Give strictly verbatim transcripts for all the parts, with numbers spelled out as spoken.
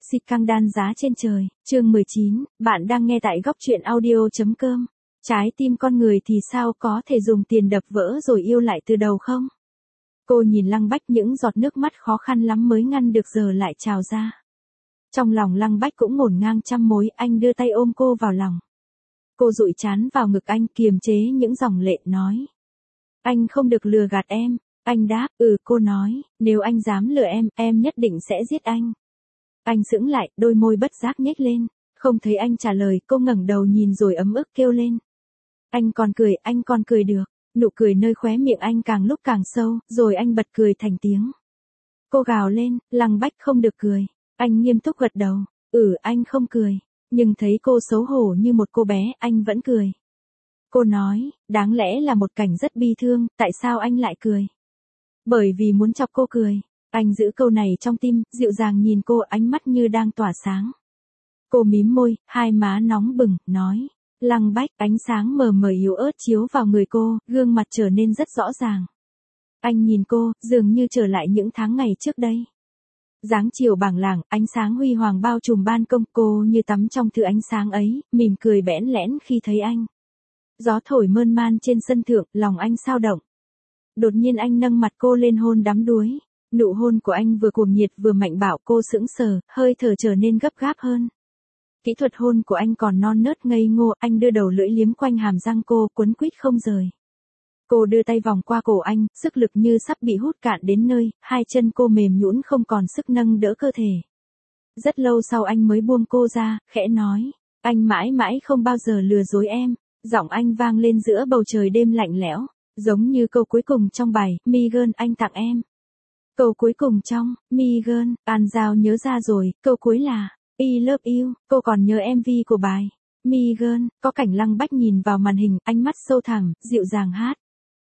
Scandal giá trên trời, chương mười chín, bạn đang nghe tại góc truyện audio.com. Trái tim con người thì sao có thể dùng tiền đập vỡ rồi yêu lại từ đầu không? Cô nhìn Lăng Bách, những giọt nước mắt khó khăn lắm mới ngăn được giờ lại trào ra. Trong lòng Lăng Bách cũng ngổn ngang trăm mối, anh đưa tay ôm cô vào lòng. Cô dụi trán vào ngực anh, kiềm chế những dòng lệ, nói. Anh không được lừa gạt em. Anh đáp, ừ. Cô nói, nếu anh dám lừa em, em nhất định sẽ giết anh. Anh sững lại, đôi môi bất giác nhếch lên. Không thấy anh trả lời, cô ngẩng đầu nhìn rồi ấm ức kêu lên. Anh còn cười, anh còn cười được. Nụ cười nơi khóe miệng anh càng lúc càng sâu, rồi anh bật cười thành tiếng. Cô gào lên, Lăng Bách không được cười. Anh nghiêm túc gật đầu, ừ, anh không cười. Nhưng thấy cô xấu hổ như một cô bé, anh vẫn cười. Cô nói, đáng lẽ là một cảnh rất bi thương, tại sao anh lại cười? Bởi vì muốn chọc cô cười. Anh giữ câu này trong tim, dịu dàng nhìn cô, ánh mắt như đang tỏa sáng. Cô mím môi, hai má nóng bừng, nói. Lăng Bách, ánh sáng mờ mờ yếu ớt chiếu vào người cô, gương mặt trở nên rất rõ ràng. Anh nhìn cô, dường như trở lại những tháng ngày trước đây. Dáng chiều bảng làng, ánh sáng huy hoàng bao trùm ban công, cô như tắm trong thứ ánh sáng ấy, mỉm cười bẽn lẽn khi thấy anh. Gió thổi mơn man trên sân thượng, lòng anh sao động. Đột nhiên anh nâng mặt cô lên hôn đắm đuối. Nụ hôn của anh vừa cuồng nhiệt vừa mạnh bạo, cô sững sờ, hơi thở trở nên gấp gáp hơn. Kỹ thuật hôn của anh còn non nớt ngây ngô, anh đưa đầu lưỡi liếm quanh hàm răng cô, quấn quýt không rời. Cô đưa tay vòng qua cổ anh, sức lực như sắp bị hút cạn đến nơi, hai chân cô mềm nhũn không còn sức nâng đỡ cơ thể. Rất lâu sau anh mới buông cô ra, khẽ nói, anh mãi mãi không bao giờ lừa dối em. Giọng anh vang lên giữa bầu trời đêm lạnh lẽo, giống như câu cuối cùng trong bài Megan anh tặng em. Câu cuối cùng trong Megan, An Giao nhớ ra rồi, câu cuối là I love you. Cô còn nhớ em vê của bài Megan, có cảnh Lăng Bách nhìn vào màn hình, ánh mắt sâu thẳm, dịu dàng hát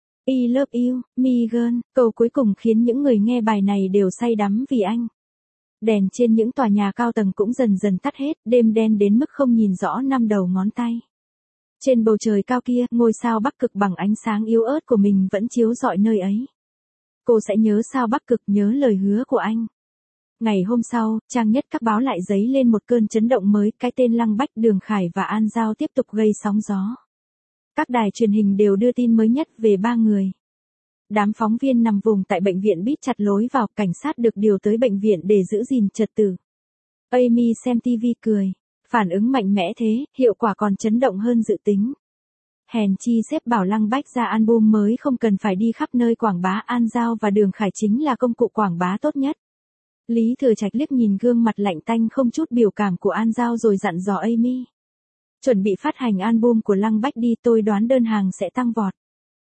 I love you, Megan. Câu cuối cùng khiến những người nghe bài này đều say đắm vì anh. Đèn trên những tòa nhà cao tầng cũng dần dần tắt hết, đêm đen đến mức không nhìn rõ năm đầu ngón tay. Trên bầu trời cao kia, ngôi sao Bắc Cực bằng ánh sáng yếu ớt của mình vẫn chiếu rọi nơi ấy. Cô sẽ nhớ sao Bắc Cực, nhớ lời hứa của anh. Ngày hôm sau, trang nhất các báo lại dấy lên một cơn chấn động mới, cái tên Lăng Bách, Đường Khải và An Giao tiếp tục gây sóng gió. Các đài truyền hình đều đưa tin mới nhất về ba người. Đám phóng viên nằm vùng tại bệnh viện bít chặt lối vào, cảnh sát được điều tới bệnh viện để giữ gìn trật tự. Amy xem ti vi cười. Phản ứng mạnh mẽ thế, hiệu quả còn chấn động hơn dự tính. Hèn chi sếp bảo Lăng Bách ra album mới không cần phải đi khắp nơi quảng bá, An Giao và Đường Khải chính là công cụ quảng bá tốt nhất. Lý Thừa Trạch liếc nhìn gương mặt lạnh tanh không chút biểu cảm của An Giao rồi dặn dò Amy. Chuẩn bị phát hành album của Lăng Bách đi, tôi đoán đơn hàng sẽ tăng vọt.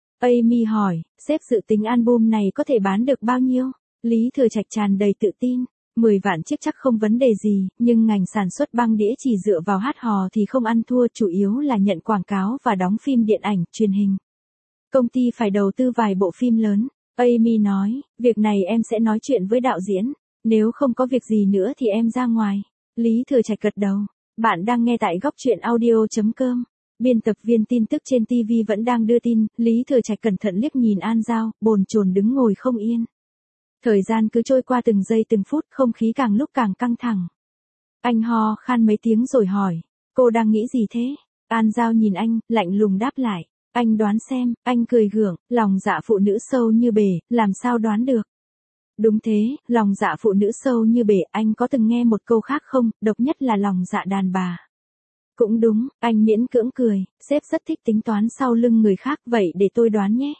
Amy hỏi, sếp dự tính album này có thể bán được bao nhiêu? Lý Thừa Trạch tràn đầy tự tin. mười vạn chiếc chắc không vấn đề gì, nhưng ngành sản xuất băng đĩa chỉ dựa vào hát hò thì không ăn thua, chủ yếu là nhận quảng cáo và đóng phim điện ảnh, truyền hình. Công ty phải đầu tư vài bộ phim lớn. Amy nói, việc này em sẽ nói chuyện với đạo diễn, nếu không có việc gì nữa thì em ra ngoài. Lý Thừa Trạch gật đầu. Bạn đang nghe tại góc truyện audio.com. Biên tập viên tin tức trên ti vi vẫn đang đưa tin, Lý Thừa Trạch cẩn thận liếc nhìn An Giao, bồn chồn đứng ngồi không yên. Thời gian cứ trôi qua từng giây từng phút, không khí càng lúc càng căng thẳng. Anh ho khan mấy tiếng rồi hỏi, cô đang nghĩ gì thế? An Giao nhìn anh, lạnh lùng đáp lại, anh đoán xem. Anh cười gượng, lòng dạ phụ nữ sâu như bể, làm sao đoán được? Đúng thế, lòng dạ phụ nữ sâu như bể, anh có từng nghe một câu khác không, độc nhất là lòng dạ đàn bà. Cũng đúng, anh miễn cưỡng cười, sếp rất thích tính toán sau lưng người khác, vậy để tôi đoán nhé.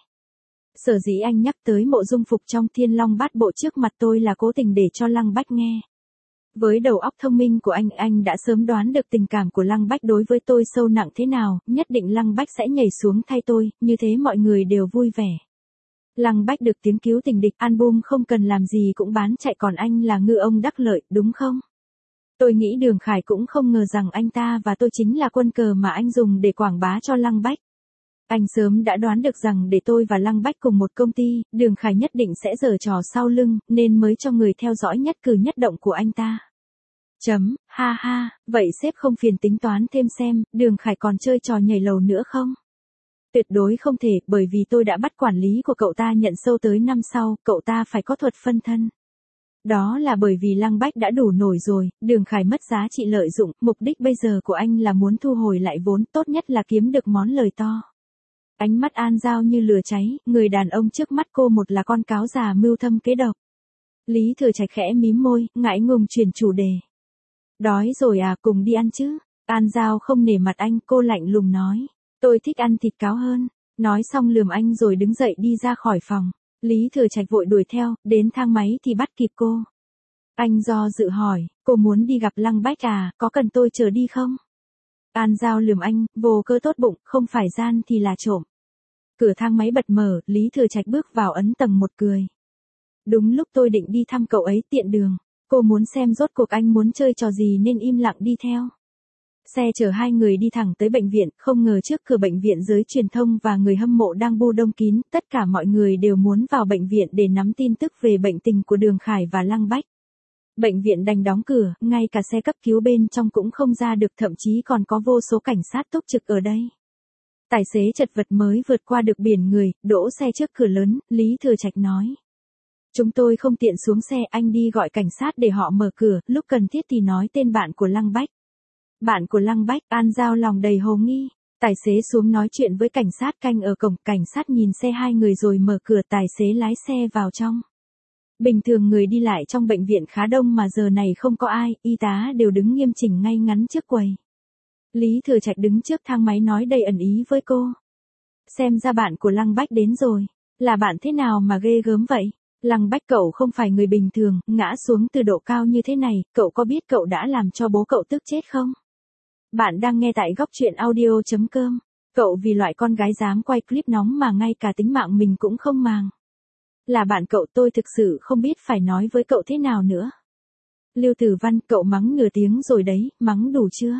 Sở dĩ anh nhắc tới Mộ Dung Phục trong Thiên Long Bát Bộ trước mặt tôi là cố tình để cho Lăng Bách nghe. Với đầu óc thông minh của anh, anh đã sớm đoán được tình cảm của Lăng Bách đối với tôi sâu nặng thế nào, nhất định Lăng Bách sẽ nhảy xuống thay tôi, như thế mọi người đều vui vẻ. Lăng Bách được tiếng cứu tình địch, album không cần làm gì cũng bán chạy, còn anh là ngư ông đắc lợi, đúng không? Tôi nghĩ Đường Khải cũng không ngờ rằng anh ta và tôi chính là quân cờ mà anh dùng để quảng bá cho Lăng Bách. Anh sớm đã đoán được rằng để tôi và Lăng Bách cùng một công ty, Đường Khải nhất định sẽ giở trò sau lưng, nên mới cho người theo dõi nhất cử nhất động của anh ta. Chấm, ha ha, vậy sếp không phiền tính toán thêm xem, Đường Khải còn chơi trò nhảy lầu nữa không? Tuyệt đối không thể, bởi vì tôi đã bắt quản lý của cậu ta nhận sâu tới năm sau, cậu ta phải có thuật phân thân. Đó là bởi vì Lăng Bách đã đủ nổi rồi, Đường Khải mất giá trị lợi dụng, mục đích bây giờ của anh là muốn thu hồi lại vốn, tốt nhất là kiếm được món lời to. Ánh mắt An Giao như lửa cháy, người đàn ông trước mắt cô một là con cáo già mưu thâm kế độc. Lý Thừa Trạch khẽ mím môi, ngại ngùng chuyển chủ đề. Đói rồi à, cùng đi ăn chứ? An Giao không nể mặt anh, cô lạnh lùng nói. Tôi thích ăn thịt cáo hơn. Nói xong lườm anh rồi đứng dậy đi ra khỏi phòng. Lý Thừa Trạch vội đuổi theo, đến thang máy thì bắt kịp cô. Anh do dự hỏi, cô muốn đi gặp Lăng Bách à, có cần tôi chờ đi không? An Giao lườm anh, vô cơ tốt bụng, không phải gian thì là trộm. Cửa thang máy bật mở, Lý Thừa Trạch bước vào ấn tầng một cười. Đúng lúc tôi định đi thăm cậu ấy tiện đường. Cô muốn xem rốt cuộc anh muốn chơi trò gì nên im lặng đi theo. Xe chở hai người đi thẳng tới bệnh viện, không ngờ trước cửa bệnh viện giới truyền thông và người hâm mộ đang bu đông kín, tất cả mọi người đều muốn vào bệnh viện để nắm tin tức về bệnh tình của Đường Khải và Lăng Bách. Bệnh viện đành đóng cửa, ngay cả xe cấp cứu bên trong cũng không ra được, thậm chí còn có vô số cảnh sát túc trực ở đây. Tài xế chật vật mới vượt qua được biển người, đỗ xe trước cửa lớn, Lý Thừa Trạch nói. Chúng tôi không tiện xuống xe, anh đi gọi cảnh sát để họ mở cửa, lúc cần thiết thì nói tên bạn của Lăng Bách. Bạn của Lăng Bách, An Giao lòng đầy hồ nghi. Tài xế xuống nói chuyện với cảnh sát canh ở cổng, cảnh sát nhìn xe hai người rồi mở cửa, tài xế lái xe vào trong. Bình thường người đi lại trong bệnh viện khá đông mà giờ này không có ai, y tá đều đứng nghiêm chỉnh ngay ngắn trước quầy. Lý Thừa Trạch đứng trước thang máy nói đầy ẩn ý với cô. Xem ra bạn của Lăng Bách đến rồi, là bạn thế nào mà ghê gớm vậy? Lăng Bách cậu không phải người bình thường, ngã xuống từ độ cao như thế này, cậu có biết cậu đã làm cho bố cậu tức chết không? Bạn đang nghe tại góc truyện audio chấm com. Cậu vì loại con gái dám quay clip nóng mà ngay cả tính mạng mình cũng không màng. Là bạn cậu, tôi thực sự không biết phải nói với cậu thế nào nữa. Lưu Tử Văn, cậu mắng nửa tiếng rồi đấy, mắng đủ chưa?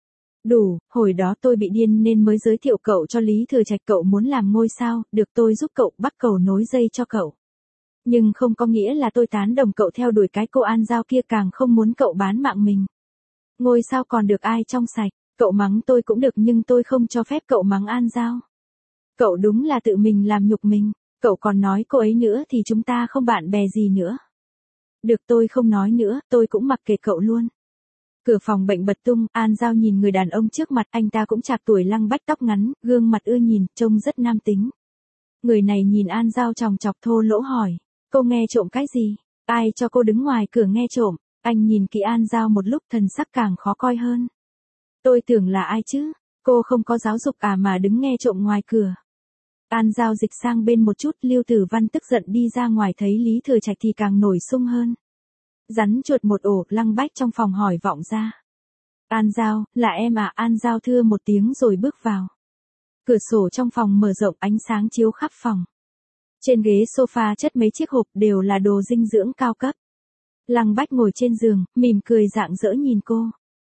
Đủ, hồi đó tôi bị điên nên mới giới thiệu cậu cho Lý Thừa Trạch, cậu muốn làm ngôi sao, được tôi giúp cậu bắt cầu nối dây cho cậu. Nhưng không có nghĩa là tôi tán đồng cậu theo đuổi cái cô An Giao kia, càng không muốn cậu bán mạng mình. Ngôi sao còn được ai trong sạch, cậu mắng tôi cũng được nhưng tôi không cho phép cậu mắng An Giao. Cậu đúng là tự mình làm nhục mình, cậu còn nói cô ấy nữa thì chúng ta không bạn bè gì nữa. Được, tôi không nói nữa, tôi cũng mặc kệ cậu luôn. Cửa phòng bệnh bật tung, An Giao nhìn người đàn ông trước mặt, anh ta cũng chạc tuổi Lăng Bách, tóc ngắn, gương mặt ưa nhìn, trông rất nam tính. Người này nhìn An Giao chòng chọc thô lỗ hỏi, cô nghe trộm cái gì? Ai cho cô đứng ngoài cửa nghe trộm? Anh nhìn kỹ An Giao một lúc, thần sắc càng khó coi hơn. Tôi tưởng là ai chứ? Cô không có giáo dục à mà đứng nghe trộm ngoài cửa? An Giao dịch sang bên một chút, Lưu Tử Văn tức giận đi ra ngoài, thấy Lý Thừa Trạch thì càng nổi sung hơn. Rắn chuột một ổ, Lăng Bách trong phòng hỏi vọng ra. An Giao, là em à? An Giao thưa một tiếng rồi bước vào. Cửa sổ trong phòng mở rộng, ánh sáng chiếu khắp phòng. Trên ghế sofa chất mấy chiếc hộp đều là đồ dinh dưỡng cao cấp. Lăng Bách ngồi trên giường, mỉm cười rạng rỡ nhìn cô.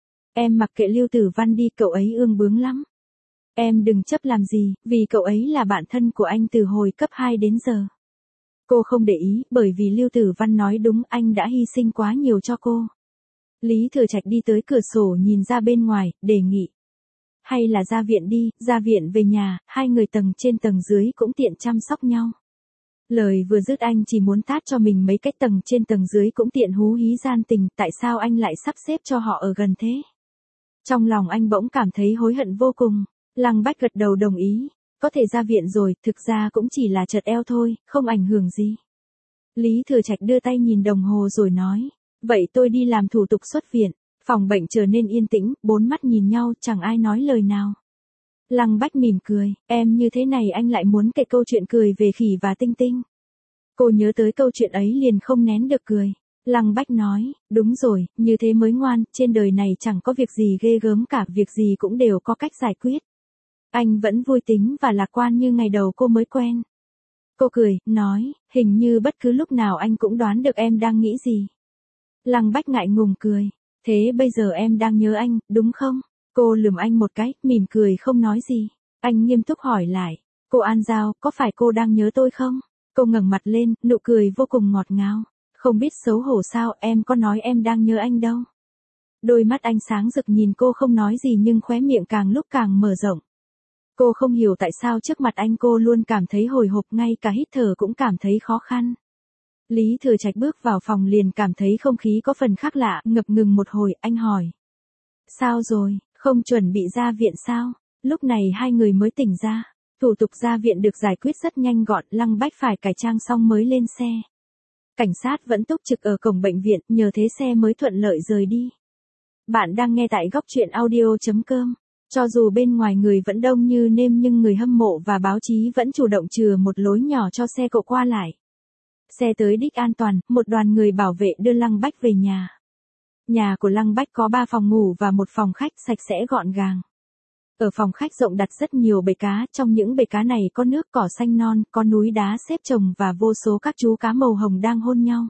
Em mặc kệ Lưu Tử Văn đi, cậu ấy ương bướng lắm. Em đừng chấp làm gì, vì cậu ấy là bạn thân của anh từ hồi cấp hai đến giờ. Cô không để ý, bởi vì Lưu Tử Văn nói đúng, anh đã hy sinh quá nhiều cho cô. Lý Thừa Trạch đi tới cửa sổ nhìn ra bên ngoài, đề nghị. Hay là ra viện đi, ra viện về nhà, hai người tầng trên tầng dưới cũng tiện chăm sóc nhau. Lời vừa dứt anh chỉ muốn tát cho mình mấy cái, tầng trên tầng dưới cũng tiện hú hí gian tình, tại sao anh lại sắp xếp cho họ ở gần thế? Trong lòng anh bỗng cảm thấy hối hận vô cùng. Lăng Bách gật đầu đồng ý, có thể ra viện rồi, thực ra cũng chỉ là chật eo thôi, không ảnh hưởng gì. Lý Thừa Trạch đưa tay nhìn đồng hồ rồi nói, vậy tôi đi làm thủ tục xuất viện. Phòng bệnh trở nên yên tĩnh, bốn mắt nhìn nhau, chẳng ai nói lời nào. Lăng Bách mỉm cười, em như thế này anh lại muốn kể câu chuyện cười về khỉ và tinh tinh. Cô nhớ tới câu chuyện ấy liền không nén được cười. Lăng Bách nói, đúng rồi, như thế mới ngoan, trên đời này chẳng có việc gì ghê gớm cả, việc gì cũng đều có cách giải quyết. Anh vẫn vui tính và lạc quan như ngày đầu cô mới quen. Cô cười, nói, hình như bất cứ lúc nào anh cũng đoán được em đang nghĩ gì. Lăng Bách ngại ngùng cười, thế bây giờ em đang nhớ anh, đúng không? Cô lườm anh một cái, mỉm cười không nói gì. Anh nghiêm túc hỏi lại, cô An Giao, có phải cô đang nhớ tôi không? Cô ngẩng mặt lên, nụ cười vô cùng ngọt ngào. Không biết xấu hổ sao, em có nói em đang nhớ anh đâu. Đôi mắt anh sáng rực nhìn cô không nói gì nhưng khóe miệng càng lúc càng mở rộng. Cô không hiểu tại sao trước mặt anh cô luôn cảm thấy hồi hộp, ngay cả hít thở cũng cảm thấy khó khăn. Lý Thừa Trạch bước vào phòng liền cảm thấy không khí có phần khác lạ, ngập ngừng một hồi, anh hỏi. Sao rồi, không chuẩn bị ra viện sao? Lúc này hai người mới tỉnh ra. Thủ tục ra viện được giải quyết rất nhanh gọn, Lăng Bách phải cải trang xong mới lên xe. Cảnh sát vẫn túc trực ở cổng bệnh viện, nhờ thế xe mới thuận lợi rời đi. Bạn đang nghe tại góc truyện audio.com. Cho dù bên ngoài người vẫn đông như nêm nhưng người hâm mộ và báo chí vẫn chủ động chừa một lối nhỏ cho xe cộ qua lại. Xe tới đích an toàn, một đoàn người bảo vệ đưa Lăng Bách về nhà. Nhà của Lăng Bách có ba phòng ngủ và một phòng khách sạch sẽ gọn gàng. Ở phòng khách rộng đặt rất nhiều bể cá, trong những bể cá này có nước cỏ xanh non, có núi đá xếp chồng và vô số các chú cá màu hồng đang hôn nhau.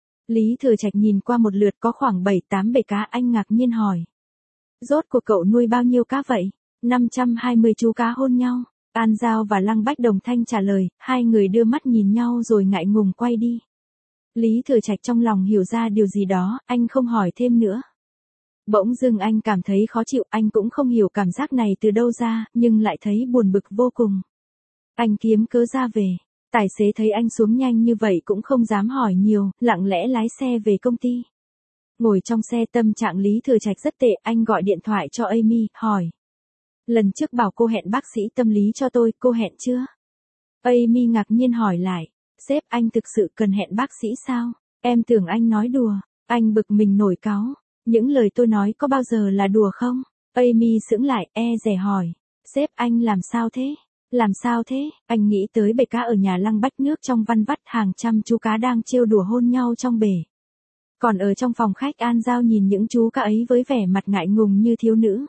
Lý Thừa Trạch nhìn qua một lượt có khoảng bảy tám bể cá, anh ngạc nhiên hỏi. Rốt cuộc cậu nuôi bao nhiêu cá vậy? năm trăm hai mươi chú cá hôn nhau. An Giao và Lăng Bách đồng thanh trả lời, hai người đưa mắt nhìn nhau rồi ngại ngùng quay đi. Lý Thừa Trạch trong lòng hiểu ra điều gì đó, anh không hỏi thêm nữa. Bỗng dưng anh cảm thấy khó chịu, anh cũng không hiểu cảm giác này từ đâu ra, nhưng lại thấy buồn bực vô cùng. Anh kiếm cớ ra về. Tài xế thấy anh xuống nhanh như vậy cũng không dám hỏi nhiều, lặng lẽ lái xe về công ty. Ngồi trong xe tâm trạng Lý Thừa Trạch rất tệ, anh gọi điện thoại cho Amy, hỏi. Lần trước bảo cô hẹn bác sĩ tâm lý cho tôi, cô hẹn chưa? Amy ngạc nhiên hỏi lại. Sếp, anh thực sự cần hẹn bác sĩ sao? Em tưởng anh nói đùa. Anh bực mình nổi cáu. Những lời tôi nói có bao giờ là đùa không? Amy sững lại, e dè hỏi. Sếp, anh làm sao thế? Làm sao thế? Anh nghĩ tới bể cá ở nhà Lăng Bách, nước trong văn vắt, hàng trăm chú cá đang trêu đùa hôn nhau trong bể. Còn ở trong phòng khách, An Giao nhìn những chú cá ấy với vẻ mặt ngại ngùng như thiếu nữ.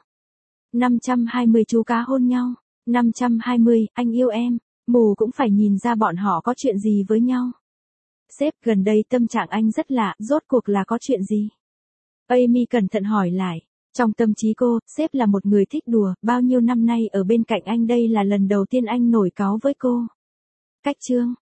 năm trăm hai mươi chú cá hôn nhau. năm trăm hai mươi, anh yêu em. Mù cũng phải nhìn ra bọn họ có chuyện gì với nhau. Sếp, gần đây tâm trạng anh rất lạ, rốt cuộc là có chuyện gì? Amy cẩn thận hỏi lại. Trong tâm trí cô, sếp là một người thích đùa, bao nhiêu năm nay ở bên cạnh anh đây là lần đầu tiên anh nổi cáu với cô. Cách chương.